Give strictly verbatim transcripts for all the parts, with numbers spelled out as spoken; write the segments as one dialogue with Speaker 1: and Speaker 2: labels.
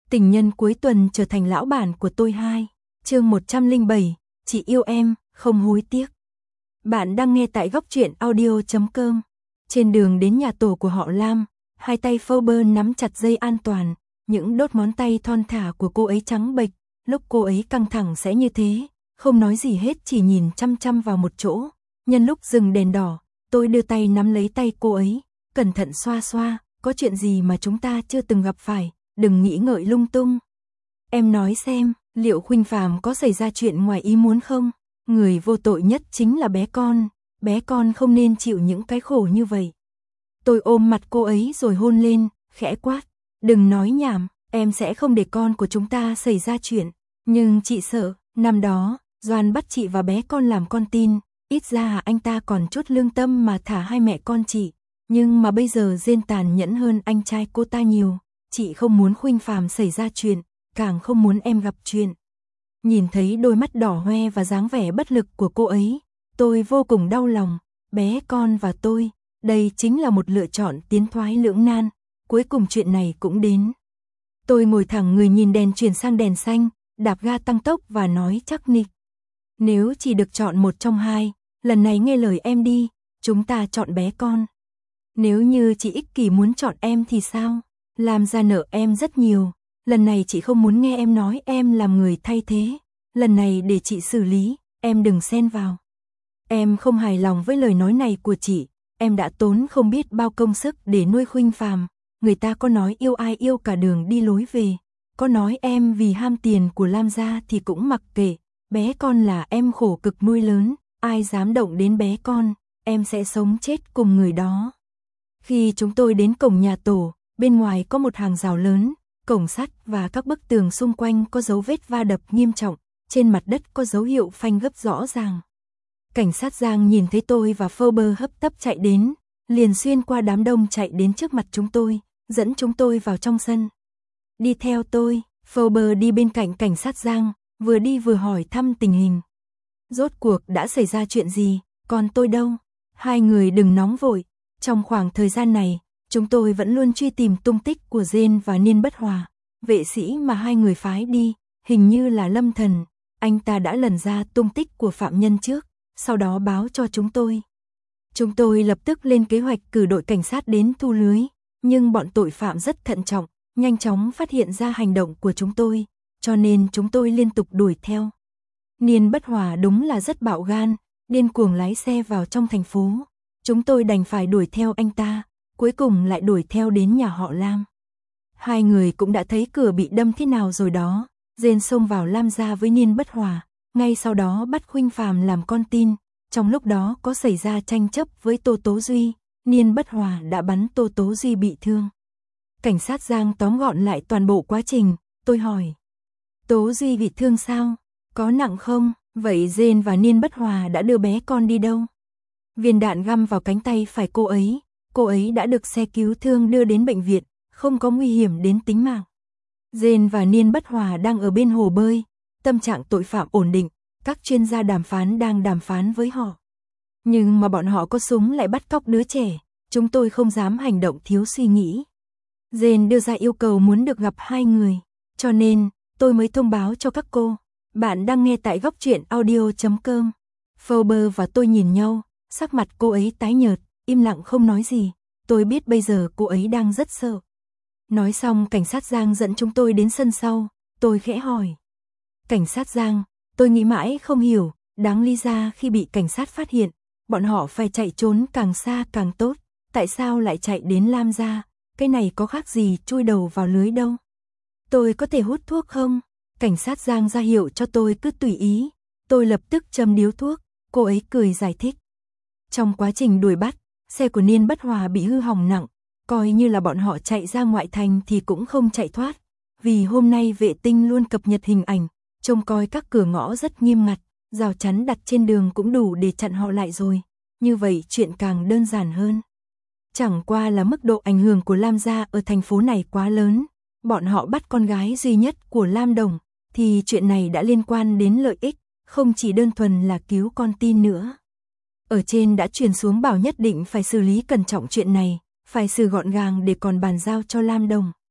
Speaker 1: Tình nhân cuối tuần trở thành lão bản của tôi hai. Chương một trăm lẻ bảy, chị yêu em, không hối tiếc. Bạn đang nghe tại góc truyện audio chấm com. Trên đường đến nhà tổ của họ Lam, hai tay Faber nắm chặt dây an toàn, những đốt ngón tay thon thả của cô ấy trắng bệch, lúc cô ấy căng thẳng sẽ như thế, không nói gì hết chỉ nhìn chăm chăm vào một chỗ. Nhân lúc dừng đèn đỏ, tôi đưa tay nắm lấy tay cô ấy, cẩn thận xoa xoa, có chuyện gì mà chúng ta chưa từng gặp phải, đừng nghĩ ngợi lung tung. Em nói xem, liệu Khuynh Phàm có xảy ra chuyện ngoài ý muốn không? Người vô tội nhất chính là bé con, bé con không nên chịu những cái khổ như vậy. Tôi ôm mặt cô ấy rồi hôn lên, khẽ quát, đừng nói nhảm, em sẽ không để con của chúng ta xảy ra chuyện. Nhưng chị sợ, năm đó, Doan bắt chị và bé con làm con tin, ít ra anh ta còn chút lương tâm mà thả hai mẹ con chị. Nhưng mà bây giờ Diên tàn nhẫn hơn anh trai cô ta nhiều, chị không muốn Khuynh Phàm xảy ra chuyện, càng không muốn em gặp chuyện. Nhìn thấy đôi mắt đỏ hoe và dáng vẻ bất lực của cô ấy, tôi vô cùng đau lòng, bé con và tôi, đây chính là một lựa chọn tiến thoái lưỡng nan, cuối cùng chuyện này cũng đến. Tôi ngồi thẳng người nhìn đèn chuyển sang đèn xanh, đạp ga tăng tốc và nói chắc nịch. Nếu chỉ được chọn một trong hai, lần này nghe lời em đi, chúng ta chọn bé con. Nếu như chị ích kỷ muốn chọn em thì sao? Làm ra nợ em rất nhiều, lần này chị không muốn nghe em nói em làm người thay thế, lần này để chị xử lý, em đừng xen vào. Em không hài lòng với lời nói này của chị, em đã tốn không biết bao công sức để nuôi Khuynh Phàm, người ta có nói yêu ai yêu cả đường đi lối về, có nói em vì ham tiền của Lam gia thì cũng mặc kệ, bé con là em khổ cực nuôi lớn, ai dám động đến bé con, em sẽ sống chết cùng người đó. Khi chúng tôi đến cổng nhà tổ, bên ngoài có một hàng rào lớn, cổng sắt và các bức tường xung quanh có dấu vết va đập nghiêm trọng, trên mặt đất có dấu hiệu phanh gấp rõ ràng. Cảnh sát Giang nhìn thấy tôi và Faber hấp tấp chạy đến, liền xuyên qua đám đông chạy đến trước mặt chúng tôi, dẫn chúng tôi vào trong sân. Đi theo tôi, Faber đi bên cạnh cảnh sát Giang, vừa đi vừa hỏi thăm tình hình. Rốt cuộc đã xảy ra chuyện gì, còn tôi đâu? Hai người đừng nóng vội, trong khoảng thời gian này, chúng tôi vẫn luôn truy tìm tung tích của Diên và Niên Bất Hòa. Vệ sĩ mà hai người phái đi, hình như là Lâm Thần, anh ta đã lần ra tung tích của phạm nhân trước, sau đó báo cho chúng tôi. Chúng tôi lập tức lên kế hoạch cử đội cảnh sát đến thu lưới, nhưng bọn tội phạm rất thận trọng, nhanh chóng phát hiện ra hành động của chúng tôi, cho nên chúng tôi liên tục đuổi theo. Niên Bất Hòa đúng là rất bạo gan, điên cuồng lái xe vào trong thành phố. Chúng tôi đành phải đuổi theo anh ta, cuối cùng lại đuổi theo đến nhà họ Lam. Hai người cũng đã thấy cửa bị đâm thế nào rồi đó, Diên xông vào Lam gia với Niên Bất Hòa, ngay sau đó bắt Khuynh Phàm làm con tin, trong lúc đó có xảy ra tranh chấp với Tô Tố Duy, Niên Bất Hòa đã bắn Tô Tố Duy bị thương. Cảnh sát Giang tóm gọn lại toàn bộ quá trình, tôi hỏi. Tố Duy bị thương sao? Có nặng không? Vậy Diên và Niên Bất Hòa đã đưa bé con đi đâu? Viên đạn găm vào cánh tay phải cô ấy, cô ấy đã được xe cứu thương đưa đến bệnh viện, không có nguy hiểm đến tính mạng. Diên và Niên Bất Hòa đang ở bên hồ bơi, tâm trạng tội phạm ổn định, các chuyên gia đàm phán đang đàm phán với họ. Nhưng mà bọn họ có súng lại bắt cóc đứa trẻ, chúng tôi không dám hành động thiếu suy nghĩ. Diên đưa ra yêu cầu muốn được gặp hai người, cho nên tôi mới thông báo cho các cô. Bạn đang nghe tại góc truyện audio chấm com. Faber và tôi nhìn nhau, sắc mặt cô ấy tái nhợt, im lặng không nói gì. Tôi biết bây giờ cô ấy đang rất sợ. Nói xong cảnh sát Giang dẫn chúng tôi đến sân sau, tôi khẽ hỏi. Cảnh sát Giang, tôi nghĩ mãi không hiểu, đáng lý ra khi bị cảnh sát phát hiện, bọn họ phải chạy trốn càng xa càng tốt, tại sao lại chạy đến Lam gia, cái này có khác gì chui đầu vào lưới đâu. Tôi có thể hút thuốc không? Cảnh sát Giang ra hiệu cho tôi cứ tùy ý, tôi lập tức châm điếu thuốc, cô ấy cười giải thích. Trong quá trình đuổi bắt, xe của Niên Bất Hòa bị hư hỏng nặng, coi như là bọn họ chạy ra ngoại thành thì cũng không chạy thoát, vì hôm nay vệ tinh luôn cập nhật hình ảnh, trông coi các cửa ngõ rất nghiêm ngặt, rào chắn đặt trên đường cũng đủ để chặn họ lại rồi, như vậy chuyện càng đơn giản hơn. Chẳng qua là mức độ ảnh hưởng của Lam gia ở thành phố này quá lớn, bọn họ bắt con gái duy nhất của Lam Đồng, thì chuyện này đã liên quan đến lợi ích, không chỉ đơn thuần là cứu con tin nữa. Ở trên đã truyền xuống bảo nhất định phải xử lý cẩn trọng chuyện này, phải xử gọn gàng để còn bàn giao cho Lam Đồng.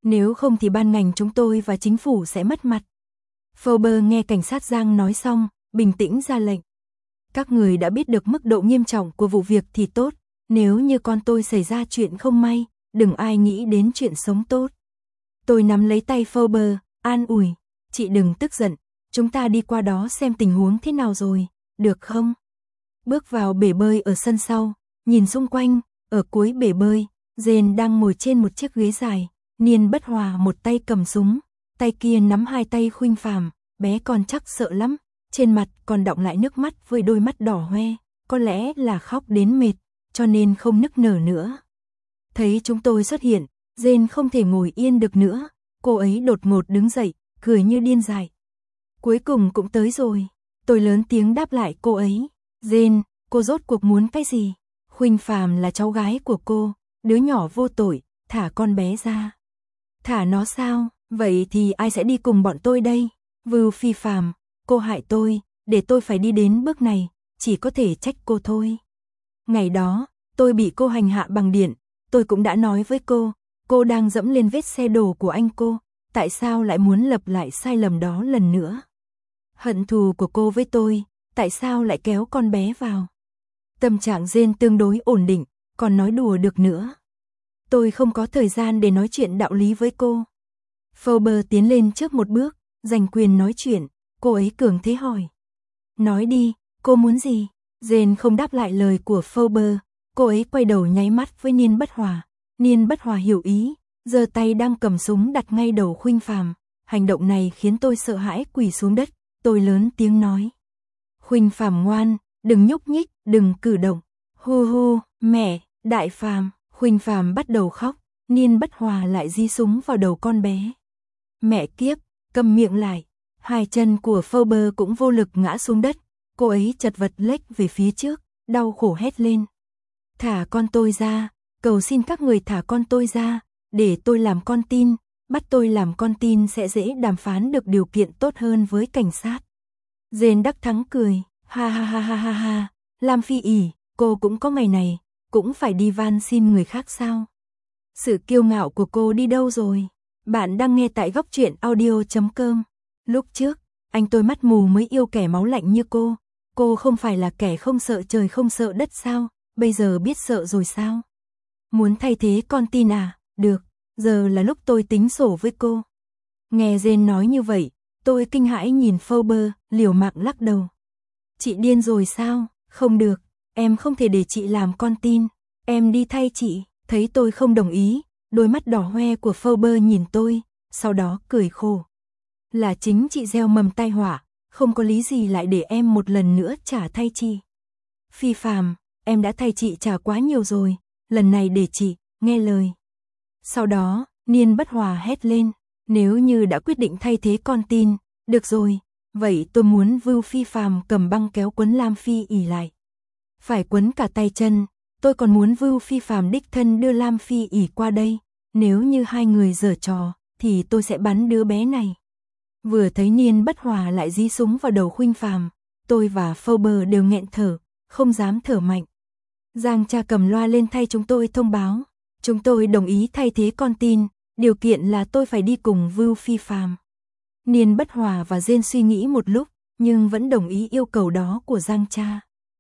Speaker 1: Nếu không thì ban ngành chúng tôi và chính phủ sẽ mất mặt. Forbes nghe cảnh sát Giang nói xong, bình tĩnh ra lệnh. Các người đã biết được mức độ nghiêm trọng của vụ việc thì tốt, nếu như con tôi xảy ra chuyện không may, đừng ai nghĩ đến chuyện sống tốt. Tôi nắm lấy tay Forbes, an ủi, chị đừng tức giận, chúng ta đi qua đó xem tình huống thế nào rồi, được không? Bước vào bể bơi ở sân sau, nhìn xung quanh, ở cuối bể bơi, Jane đang ngồi trên một chiếc ghế dài, Niên Bất Hòa một tay cầm súng, tay kia nắm hai tay Khuynh Phàm, bé con chắc sợ lắm, trên mặt còn đọng lại nước mắt với đôi mắt đỏ hoe, có lẽ là khóc đến mệt, cho nên không nức nở nữa. Thấy chúng tôi xuất hiện, Jane không thể ngồi yên được nữa, cô ấy đột ngột đứng dậy, cười như điên dại. Cuối cùng cũng tới rồi, tôi lớn tiếng đáp lại cô ấy, Jane, cô rốt cuộc muốn cái gì? Khuynh Phàm là cháu gái của cô, đứa nhỏ vô tội, thả con bé ra. Thả nó sao? Vậy thì ai sẽ đi cùng bọn tôi đây? Vưu Phi Phàm, cô hại tôi, để tôi phải đi đến bước này, chỉ có thể trách cô thôi. Ngày đó, tôi bị cô hành hạ bằng điện, tôi cũng đã nói với cô, cô đang dẫm lên vết xe đổ của anh cô, tại sao lại muốn lặp lại sai lầm đó lần nữa? Hận thù của cô với tôi, tại sao lại kéo con bé vào? Tâm trạng Jane tương đối ổn định, còn nói đùa được nữa. Tôi không có thời gian để nói chuyện đạo lý với cô. Forbes tiến lên trước một bước, giành quyền nói chuyện, cô ấy cường thế hỏi. Nói đi, cô muốn gì? Jane không đáp lại lời của Forbes, cô ấy quay đầu nháy mắt với Niên Bất Hòa. Niên Bất Hòa hiểu ý, giơ tay đang cầm súng đặt ngay đầu Khuynh Phàm. Hành động này khiến tôi sợ hãi quỳ xuống đất, tôi lớn tiếng nói. Khuynh Phàm ngoan, đừng nhúc nhích, đừng cử động. Hu hu, mẹ, Đại Phàm. Khuynh Phàm bắt đầu khóc, Niên Bất Hòa lại di súng vào đầu con bé. Mẹ kiếp, câm miệng lại. Hai chân của Forbes cũng vô lực ngã xuống đất, cô ấy chật vật lếch về phía trước, đau khổ hét lên. Thả con tôi ra, cầu xin các người thả con tôi ra, để tôi làm con tin, bắt tôi làm con tin sẽ dễ đàm phán được điều kiện tốt hơn với cảnh sát. Jane đắc thắng cười, ha ha ha ha ha ha, Lam Phi ỉ, cô cũng có ngày này, cũng phải đi van xin người khác sao? Sự kiêu ngạo của cô đi đâu rồi? Bạn đang nghe tại góc truyện audio chấm com. Lúc trước, anh tôi mắt mù mới yêu kẻ máu lạnh như cô. Cô không phải là kẻ không sợ trời không sợ đất sao? Bây giờ biết sợ rồi sao? Muốn thay thế con tin à? Được, giờ là lúc tôi tính sổ với cô. Nghe Jane nói như vậy, tôi kinh hãi nhìn Forbes, liều mạng lắc đầu. Chị điên rồi sao? Không được, em không thể để chị làm con tin. Em đi thay chị. Thấy tôi không đồng ý, đôi mắt đỏ hoe của Forbes nhìn tôi, sau đó cười khổ. Là chính chị gieo mầm tai họa, không có lý gì lại để em một lần nữa trả thay chị. Phi Phàm, em đã thay chị trả quá nhiều rồi, lần này để chị, nghe lời. Sau đó, Niên Bất Hòa hét lên, nếu như đã quyết định thay thế con tin, được rồi, vậy tôi muốn Vưu Phi Phàm cầm băng kéo quấn Lam Phi ỉ lại. Phải quấn cả tay chân. Tôi còn muốn Vưu Phi Phàm đích thân đưa Lam Phi ỉ qua đây, nếu như hai người giở trò, thì tôi sẽ bắn đứa bé này. Vừa thấy Niên Bất Hòa lại dí súng vào đầu Khuynh Phàm, tôi và Forbes đều nghẹn thở, không dám thở mạnh. Giang Cha cầm loa lên thay chúng tôi thông báo, chúng tôi đồng ý thay thế con tin, điều kiện là tôi phải đi cùng Vưu Phi Phàm. Niên Bất Hòa và Jane suy nghĩ một lúc, nhưng vẫn đồng ý yêu cầu đó của Giang Cha.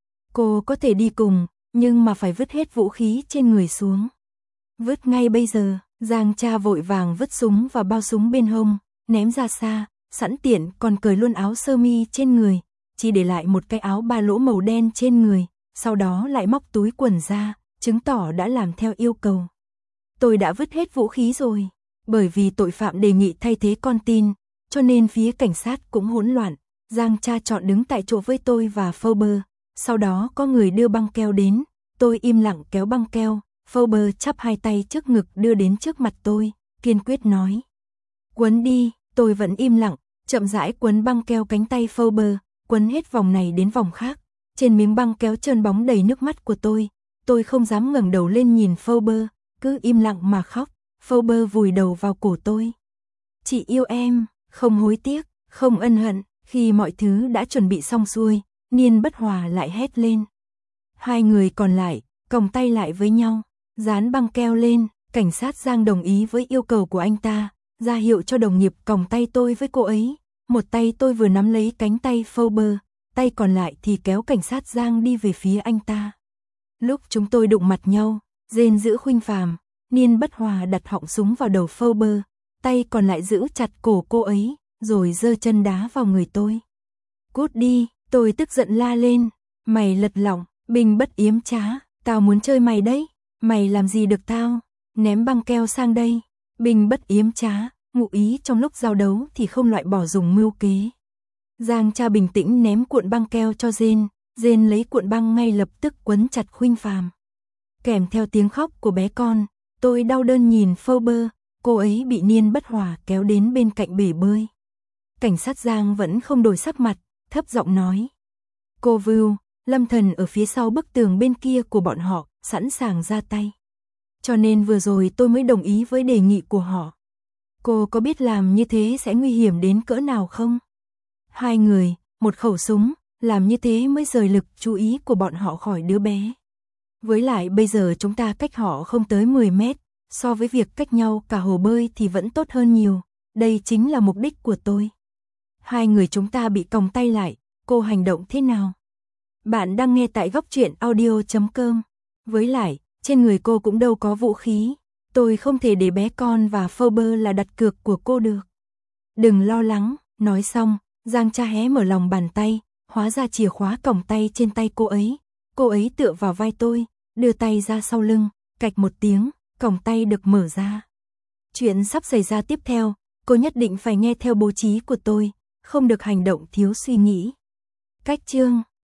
Speaker 1: Cô có thể đi cùng, nhưng mà phải vứt hết vũ khí trên người xuống. Vứt ngay bây giờ, Giang Cha vội vàng vứt súng và bao súng bên hông, ném ra xa, sẵn tiện còn cởi luôn áo sơ mi trên người, chỉ để lại một cái áo ba lỗ màu đen trên người, sau đó lại móc túi quần ra, chứng tỏ đã làm theo yêu cầu. Tôi đã vứt hết vũ khí rồi, bởi vì tội phạm đề nghị thay thế con tin, cho nên phía cảnh sát cũng hỗn loạn. Giang Cha chọn đứng tại chỗ với tôi và Forbes, sau đó có người đưa băng keo đến, tôi im lặng kéo băng keo, Forbes chắp hai tay trước ngực đưa đến trước mặt tôi, kiên quyết nói. Quấn đi, tôi vẫn im lặng, chậm rãi quấn băng keo cánh tay Forbes, quấn hết vòng này đến vòng khác, trên miếng băng kéo trơn bóng đầy nước mắt của tôi, tôi không dám ngẩng đầu lên nhìn Forbes, cứ im lặng mà khóc, Forbes vùi đầu vào cổ tôi. Chị yêu em, không hối tiếc, không ân hận, khi mọi thứ đã chuẩn bị xong xuôi, Niên Bất Hòa lại hét lên. Hai người còn lại, còng tay lại với nhau, dán băng keo lên, Cảnh sát Giang đồng ý với yêu cầu của anh ta, ra hiệu cho đồng nghiệp còng tay tôi với cô ấy. Một tay tôi vừa nắm lấy cánh tay Faber, tay còn lại thì kéo cảnh sát Giang đi về phía anh ta. Lúc chúng tôi đụng mặt nhau, Jane giữ Khuynh Phàm, Niên Bất Hòa đặt họng súng vào đầu Faber, tay còn lại giữ chặt cổ cô ấy, rồi giơ chân đá vào người tôi. Cút đi, tôi tức giận la lên, mày lật lọng, Bình Bất yếm trá, tao muốn chơi mày đấy, mày làm gì được tao, ném băng keo sang đây. Bình Bất yếm trá, ngụ ý trong lúc giao đấu thì không loại bỏ dùng mưu kế. Giang cha bình tĩnh ném cuộn băng keo cho Jane, Jane lấy cuộn băng ngay lập tức quấn chặt Khuynh Phàm. Kèm theo tiếng khóc của bé con, tôi đau đớn nhìn Faber, cô ấy bị Niên Bất Hòa kéo đến bên cạnh bể bơi. Cảnh sát Giang vẫn không đổi sắc mặt, thấp giọng nói. Cô Vưu, Lâm Thần ở phía sau bức tường bên kia của bọn họ, sẵn sàng ra tay. Cho nên vừa rồi tôi mới đồng ý với đề nghị của họ. Cô có biết làm như thế sẽ nguy hiểm đến cỡ nào không? Hai người, một khẩu súng, làm như thế mới rời lực chú ý của bọn họ khỏi đứa bé. Với lại bây giờ chúng ta cách họ không tới mười mét, so với việc cách nhau cả hồ bơi thì vẫn tốt hơn nhiều. Đây chính là mục đích của tôi. Hai người chúng ta bị còng tay lại, cô hành động thế nào? Bạn đang nghe tại góc truyện audio chấm com. Với lại, trên người cô cũng đâu có vũ khí. Tôi không thể để bé con và Faber là đặt cược của cô được. Đừng lo lắng, nói xong, Giang cha hé mở lòng bàn tay, hóa ra chìa khóa còng tay trên tay cô ấy. Cô ấy tựa vào vai tôi, đưa tay ra sau lưng, cạch một tiếng, còng tay được mở ra. Chuyện sắp xảy ra tiếp theo, cô nhất định phải nghe theo bố trí của tôi, không được hành động thiếu suy nghĩ. Cách chương